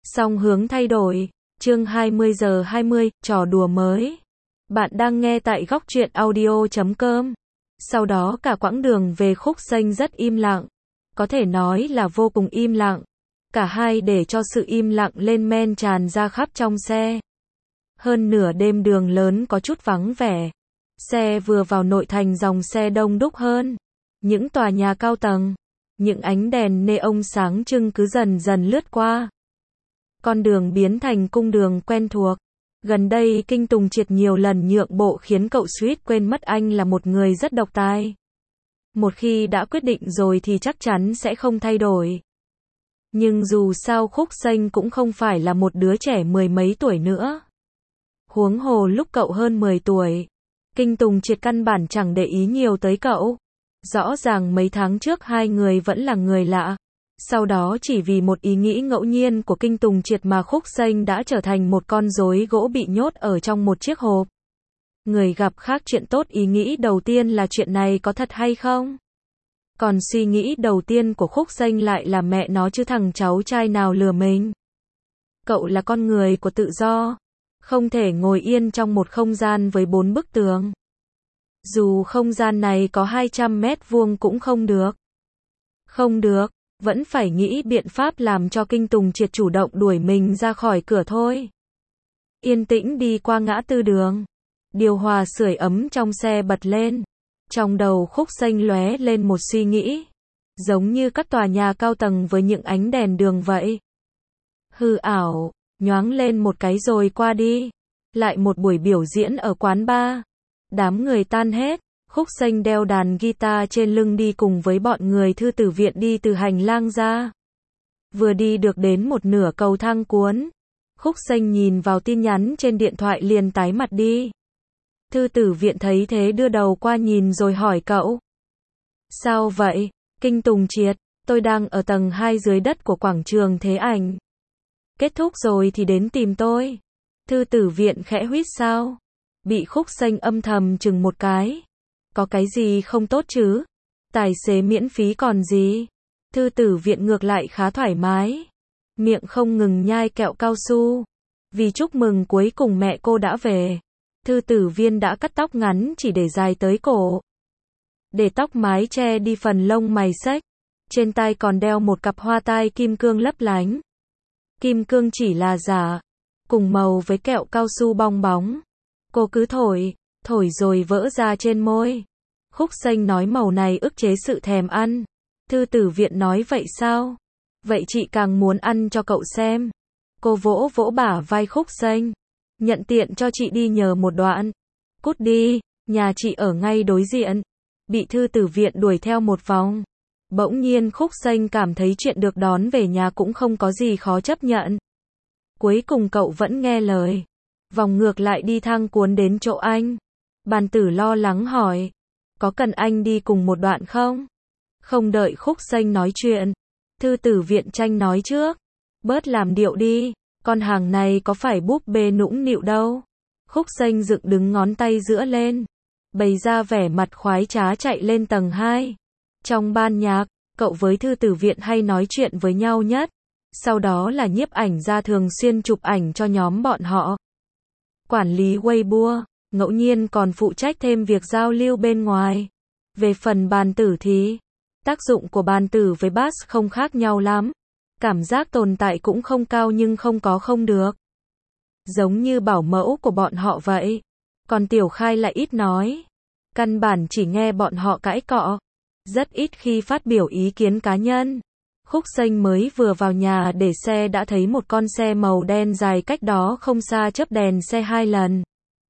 Song hướng thay đổi. Chương 20 giờ 20, trò đùa mới. Bạn đang nghe tại góc truyện audio.com. Sau đó cả quãng đường về Khúc Xanh rất im lặng. Có thể nói là vô cùng im lặng. Cả hai để cho sự im lặng lên men tràn ra khắp trong xe. Hơn nửa đêm đường lớn có chút vắng vẻ. Xe vừa vào nội thành dòng xe đông đúc hơn. Những tòa nhà cao tầng, những ánh đèn neon sáng trưng cứ dần dần lướt qua. Con đường biến thành cung đường quen thuộc. Gần đây Kinh Tùng Triệt nhiều lần nhượng bộ khiến cậu suýt quên mất anh là một người rất độc tài. Một khi đã quyết định rồi thì chắc chắn sẽ không thay đổi. Nhưng dù sao Khúc Xanh cũng không phải là một đứa trẻ mười mấy tuổi nữa. Huống hồ lúc cậu hơn 10 tuổi, Kinh Tùng Triệt căn bản chẳng để ý nhiều tới cậu. Rõ ràng mấy tháng trước hai người vẫn là người lạ. Sau đó chỉ vì một ý nghĩ ngẫu nhiên của Kinh Tùng Triệt mà Khúc Xanh đã trở thành một con rối gỗ bị nhốt ở trong một chiếc hộp. Người gặp khác chuyện tốt, ý nghĩ đầu tiên là chuyện này có thật hay không? Còn suy nghĩ đầu tiên của Khúc Xanh lại là mẹ nó chứ thằng cháu trai nào lừa mình. Cậu là con người của tự do, không thể ngồi yên trong một không gian với 4 bức tường. Dù không gian này có 200 mét vuông cũng không được. Không được, vẫn phải nghĩ biện pháp làm cho Kinh Tùng Triệt chủ động đuổi mình ra khỏi cửa thôi. Yên tĩnh đi qua ngã tư đường. Điều hòa sưởi ấm trong xe bật lên. Trong đầu Khúc Xanh lóe lên một suy nghĩ. Giống như các tòa nhà cao tầng với những ánh đèn đường vậy. Hư ảo, nhoáng lên một cái rồi qua đi. Lại một buổi biểu diễn ở quán bar. Đám người tan hết. Khúc Xanh đeo đàn guitar trên lưng đi cùng với bọn người thư tử viện đi từ hành lang ra. Vừa đi được đến một nửa cầu thang cuốn. Khúc Xanh nhìn vào tin nhắn trên điện thoại liền tái mặt đi. Thư tử viện thấy thế đưa đầu qua nhìn rồi hỏi cậu. Sao vậy? Kinh Tùng Triệt, tôi đang ở tầng 2 dưới đất của quảng trường Thế Ảnh. Kết thúc rồi thì đến tìm tôi. Thư tử viện khẽ huýt sao? Bị Khúc Xanh âm thầm chừng một cái. Có cái gì không tốt chứ? Tài xế miễn phí còn gì? Thư tử viện ngược lại khá thoải mái. Miệng không ngừng nhai kẹo cao su. Vì chúc mừng cuối cùng mẹ cô đã về. Thư tử viên đã cắt tóc ngắn chỉ để dài tới cổ. Để tóc mái che đi phần lông mày xếch. Trên tai còn đeo một cặp hoa tai kim cương lấp lánh. Kim cương chỉ là giả. Cùng màu với kẹo cao su bong bóng. Cô cứ thổi rồi vỡ ra trên môi. Khúc Xanh nói màu này ức chế sự thèm ăn. Thư tử viện nói vậy sao? Vậy chị càng muốn ăn cho cậu xem. Cô vỗ vỗ bả vai Khúc Xanh. Nhận tiện cho chị đi nhờ một đoạn. Cút đi, nhà chị ở ngay đối diện. Bị thư tử viện đuổi theo một vòng. Bỗng nhiên Khúc Xanh cảm thấy chuyện được đón về nhà cũng không có gì khó chấp nhận. Cuối cùng cậu vẫn nghe lời. Vòng ngược lại đi thang cuốn đến chỗ anh. Bàn tử lo lắng hỏi. Có cần anh đi cùng một đoạn không? Không đợi Khúc Xanh nói chuyện. Thư tử viện tranh nói trước. Bớt làm điệu đi. Con hàng này có phải búp bê nũng nịu đâu. Khúc Xanh dựng đứng ngón tay giữa lên. Bày ra vẻ mặt khoái trá chạy lên tầng 2. Trong ban nhạc, cậu với thư tử viện hay nói chuyện với nhau nhất. Sau đó là nhiếp ảnh gia thường xuyên chụp ảnh cho nhóm bọn họ. Quản lý Weibo, ngẫu nhiên còn phụ trách thêm việc giao lưu bên ngoài. Về phần bàn tử thì, tác dụng của bàn tử với bass không khác nhau lắm. Cảm giác tồn tại cũng không cao nhưng không có không được. Giống như bảo mẫu của bọn họ vậy. Còn Tiểu Khai lại ít nói. Căn bản chỉ nghe bọn họ cãi cọ. Rất ít khi phát biểu ý kiến cá nhân. Khúc Xanh mới vừa vào nhà để xe đã thấy một con xe màu đen dài cách đó không xa chớp đèn xe 2 lần.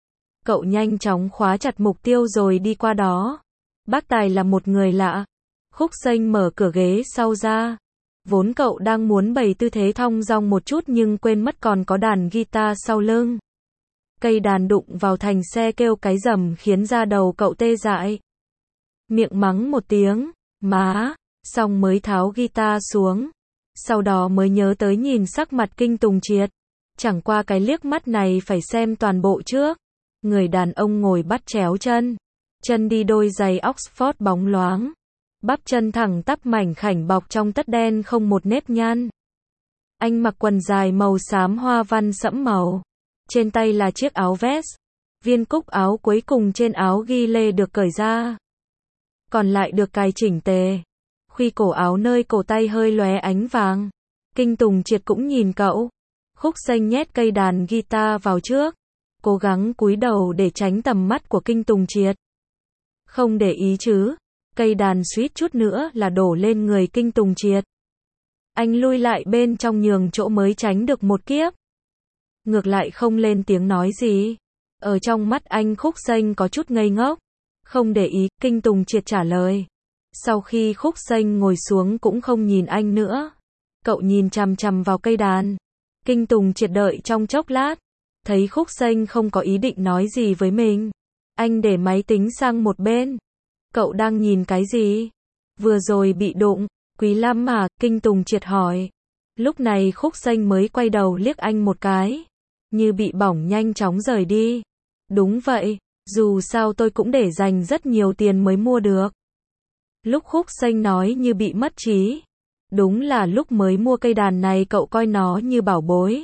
Cậu nhanh chóng khóa chặt mục tiêu rồi đi qua đó. Bác tài là một người lạ. Khúc Xanh mở cửa ghế sau ra. Vốn cậu đang muốn bày tư thế thong dong một chút nhưng quên mất còn có đàn guitar sau lưng. Cây đàn đụng vào thành xe kêu cái rầm khiến da đầu cậu tê dại. Miệng mắng một tiếng, má, xong mới tháo guitar xuống. Sau đó mới nhớ tới nhìn sắc mặt Kinh Tùng Triệt. Chẳng qua cái liếc mắt này phải xem toàn bộ trước. Người đàn ông ngồi bắt chéo chân. Chân đi đôi giày Oxford bóng loáng. Bắp chân thẳng tắp mảnh khảnh bọc trong tất đen không một nếp nhăn. Anh mặc quần dài màu xám hoa văn sẫm màu. Trên tay là chiếc áo vest. Viên cúc áo cuối cùng trên áo ghi lê được cởi ra. Còn lại được cài chỉnh tề. Khuy cổ áo nơi cổ tay hơi lóe ánh vàng. Kinh Tùng Triệt cũng nhìn cậu. Khúc Xanh nhét cây đàn guitar vào trước. Cố gắng cúi đầu để tránh tầm mắt của Kinh Tùng Triệt. Không để ý chứ. Cây đàn suýt chút nữa là đổ lên người Kinh Tùng Triệt. Anh lui lại bên trong nhường chỗ mới tránh được một kiếp. Ngược lại không lên tiếng nói gì. Ở trong mắt anh Khúc Xanh có chút ngây ngốc. Không để ý, Kinh Tùng Triệt trả lời. Sau khi Khúc Xanh ngồi xuống cũng không nhìn anh nữa. Cậu nhìn chằm chằm vào cây đàn. Kinh Tùng Triệt đợi trong chốc lát. Thấy Khúc Xanh không có ý định nói gì với mình. Anh để máy tính sang một bên. Cậu đang nhìn cái gì? Vừa rồi bị đụng. Quý lắm mà, Kinh Tùng Triệt hỏi. Lúc này Khúc Xanh mới quay đầu liếc anh một cái. Như bị bỏng nhanh chóng rời đi. Đúng vậy, dù sao tôi cũng để dành rất nhiều tiền mới mua được. Lúc Khúc Xanh nói như bị mất trí. Đúng là lúc mới mua cây đàn này cậu coi nó như bảo bối.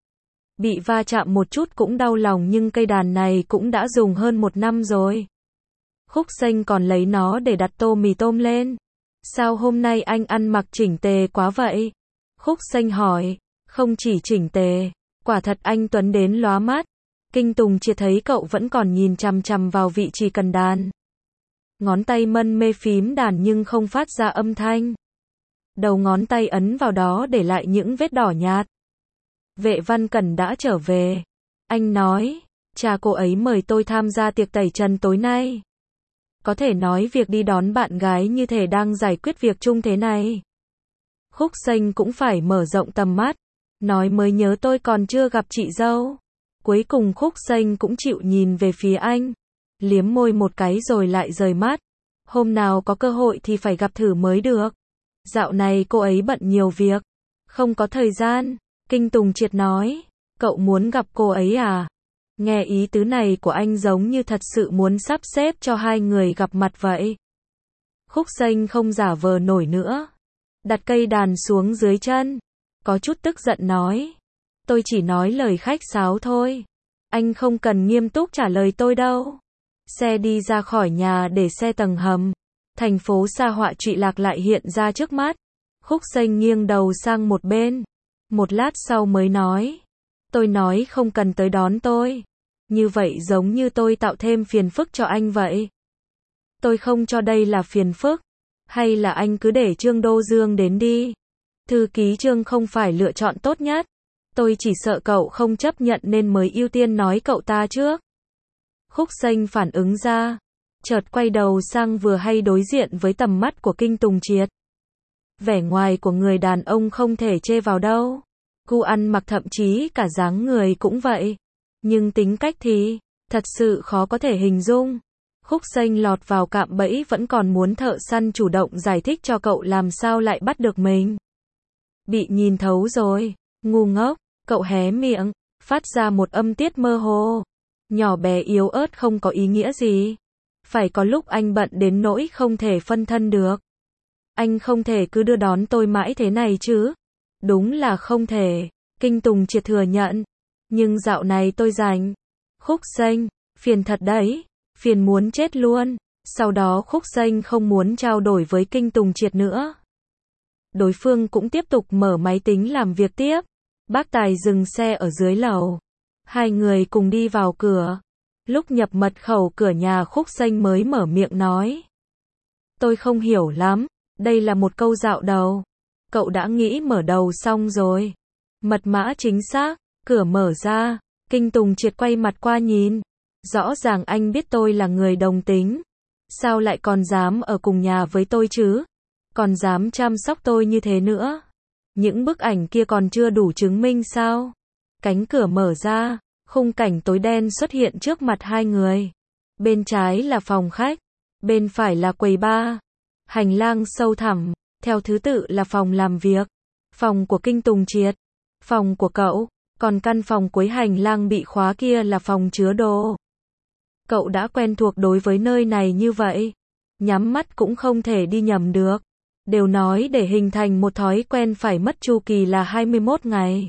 Bị va chạm một chút cũng đau lòng nhưng cây đàn này cũng đã dùng hơn 1 năm rồi. Khúc Xanh còn lấy nó để đặt tô mì tôm lên. Sao hôm nay anh ăn mặc chỉnh tề quá vậy? Khúc Xanh hỏi. Không chỉ chỉnh tề, quả thật anh tuấn đến lóa mắt. Kinh Tùng Triệt thấy cậu vẫn còn nhìn chằm chằm vào vị trí cần đàn. Ngón tay mân mê phím đàn nhưng không phát ra âm thanh. Đầu ngón tay ấn vào đó để lại những vết đỏ nhạt. Vệ Văn Cẩn đã trở về. Anh nói, cha cô ấy mời tôi tham gia tiệc tẩy trần tối nay. Có thể nói việc đi đón bạn gái như thể đang giải quyết việc chung thế này. Khúc Xanh cũng phải mở rộng tầm mắt. Nói mới nhớ tôi còn chưa gặp chị dâu. Cuối cùng Khúc Xanh cũng chịu nhìn về phía anh. Liếm môi một cái rồi lại rời mắt. Hôm nào có cơ hội thì phải gặp thử mới được. Dạo này cô ấy bận nhiều việc. Không có thời gian. Kinh Tùng Triệt nói. Cậu muốn gặp cô ấy à? Nghe ý tứ này của anh giống như thật sự muốn sắp xếp cho hai người gặp mặt vậy. Khúc Xanh không giả vờ nổi nữa. Đặt cây đàn xuống dưới chân. Có chút tức giận nói. Tôi chỉ nói lời khách sáo thôi. Anh không cần nghiêm túc trả lời tôi đâu. Xe đi ra khỏi nhà để xe tầng hầm. Thành phố xa họa trụy lạc lại hiện ra trước mắt. Khúc Xanh nghiêng đầu sang một bên. Một lát sau mới nói. Tôi nói không cần tới đón tôi. Như vậy giống như tôi tạo thêm phiền phức cho anh vậy. Tôi không cho đây là phiền phức. Hay là anh cứ để Trương Đô Dương đến đi. Thư ký Trương không phải lựa chọn tốt nhất. Tôi chỉ sợ cậu không chấp nhận nên mới ưu tiên nói cậu ta trước. Khúc Xanh phản ứng ra. Chợt quay đầu sang vừa hay đối diện với tầm mắt của Kinh Tùng Triệt. Vẻ ngoài của người đàn ông không thể chê vào đâu. Gu ăn mặc thậm chí cả dáng người cũng vậy. Nhưng tính cách thì, thật sự khó có thể hình dung. Khúc Xanh lọt vào cạm bẫy vẫn còn muốn thợ săn chủ động giải thích cho cậu làm sao lại bắt được mình. Bị nhìn thấu rồi, ngu ngốc, cậu hé miệng, phát ra một âm tiết mơ hồ. Nhỏ bé yếu ớt không có ý nghĩa gì. Phải có lúc anh bận đến nỗi không thể phân thân được. Anh không thể cứ đưa đón tôi mãi thế này chứ. Đúng là không thể. Kinh Tùng Triệt thừa nhận. Nhưng dạo này tôi rảnh. Khúc Xanh, phiền thật đấy. Phiền muốn chết luôn. Sau đó Khúc Xanh không muốn trao đổi với Kinh Tùng Triệt nữa. Đối phương cũng tiếp tục mở máy tính làm việc tiếp. Bác Tài dừng xe ở dưới lầu. Hai người cùng đi vào cửa. Lúc nhập mật khẩu cửa nhà Khúc Xanh mới mở miệng nói. Tôi không hiểu lắm. Đây là một câu dạo đầu. Cậu đã nghĩ mở đầu xong rồi. Mật mã chính xác. Cửa mở ra. Kinh Tùng Triệt quay mặt qua nhìn. Rõ ràng anh biết tôi là người đồng tính. Sao lại còn dám ở cùng nhà với tôi chứ? Còn dám chăm sóc tôi như thế nữa. Những bức ảnh kia còn chưa đủ chứng minh sao? Cánh cửa mở ra. Khung cảnh tối đen xuất hiện trước mặt hai người. Bên trái là phòng khách. Bên phải là quầy bar. Hành lang sâu thẳm. Theo thứ tự là phòng làm việc. Phòng của Kinh Tùng Triệt. Phòng của cậu. Còn căn phòng cuối hành lang bị khóa kia là phòng chứa đồ. Cậu đã quen thuộc đối với nơi này như vậy. Nhắm mắt cũng không thể đi nhầm được. Đều nói để hình thành một thói quen phải mất chu kỳ là 21 ngày.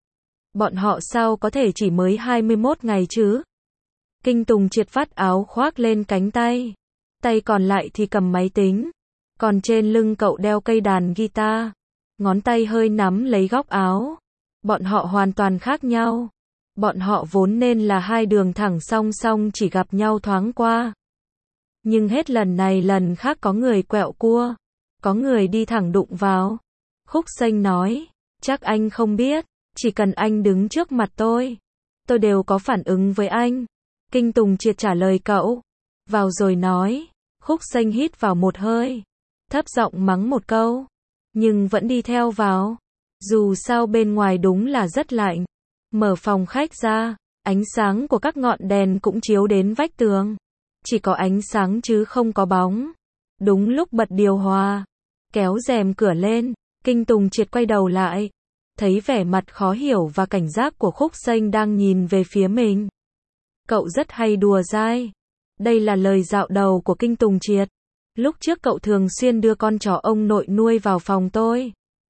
Bọn họ sao có thể chỉ mới 21 ngày chứ? Kinh Tùng triệt vắt áo khoác lên cánh tay. Tay còn lại thì cầm máy tính. Còn trên lưng cậu đeo cây đàn guitar. Ngón tay hơi nắm lấy góc áo. Bọn họ hoàn toàn khác nhau. Bọn họ vốn nên là hai đường thẳng song song chỉ gặp nhau thoáng qua. Nhưng hết lần này lần khác có người quẹo cua. Có người đi thẳng đụng vào. Khúc Xanh nói, chắc anh không biết, chỉ cần anh đứng trước mặt tôi đều có phản ứng với anh. Kinh Tùng triệt trả lời cậu. Vào rồi nói. Khúc Xanh hít vào một hơi. Thấp giọng mắng một câu. Nhưng vẫn đi theo vào. Dù sao bên ngoài đúng là rất lạnh. Mở phòng khách ra. Ánh sáng của các ngọn đèn cũng chiếu đến vách tường. Chỉ có ánh sáng chứ không có bóng. Đúng lúc bật điều hòa. Kéo rèm cửa lên. Kinh Tùng triệt quay đầu lại. Thấy vẻ mặt khó hiểu và cảnh giác của Khúc Xanh đang nhìn về phía mình. Cậu rất hay đùa dai. Đây là lời dạo đầu của Kinh Tùng triệt. Lúc trước cậu thường xuyên đưa con chó ông nội nuôi vào phòng tôi.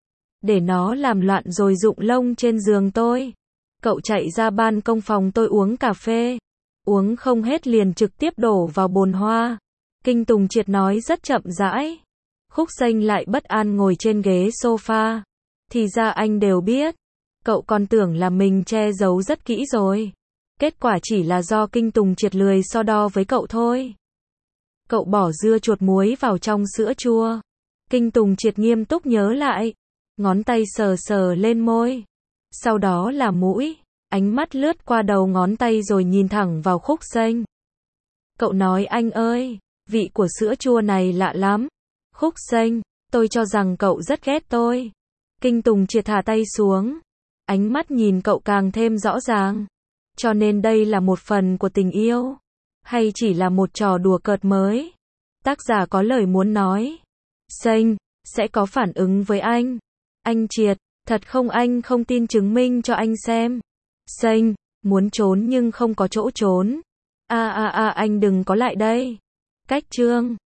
Để nó làm loạn rồi rụng lông trên giường tôi. Cậu chạy ra ban công phòng tôi uống cà phê. Uống không hết liền trực tiếp đổ vào bồn hoa. Kinh Tùng triệt nói rất chậm rãi. Khúc Xanh lại bất an ngồi trên ghế sofa. Thì ra anh đều biết. Cậu còn tưởng là mình che giấu rất kỹ rồi. Kết quả chỉ là do Kinh Tùng triệt lười so đo với cậu thôi. Cậu bỏ dưa chuột muối vào trong sữa chua. Kinh Tùng triệt nghiêm túc nhớ lại. Ngón tay sờ sờ lên môi. Sau đó là mũi. Ánh mắt lướt qua đầu ngón tay rồi nhìn thẳng vào Khúc Xanh. Cậu nói anh ơi, vị của sữa chua này lạ lắm. Khúc Xanh, tôi cho rằng cậu rất ghét tôi. Kinh Tùng triệt thả tay xuống. Ánh mắt nhìn cậu càng thêm rõ ràng. Cho nên đây là một phần của tình yêu. Hay chỉ là một trò đùa cợt mới. Tác giả có lời muốn nói. Xanh, sẽ có phản ứng với anh. Anh triệt, thật không anh không tin chứng minh cho anh xem. Xanh, muốn trốn nhưng không có chỗ trốn. Anh đừng có lại đây. Cách chương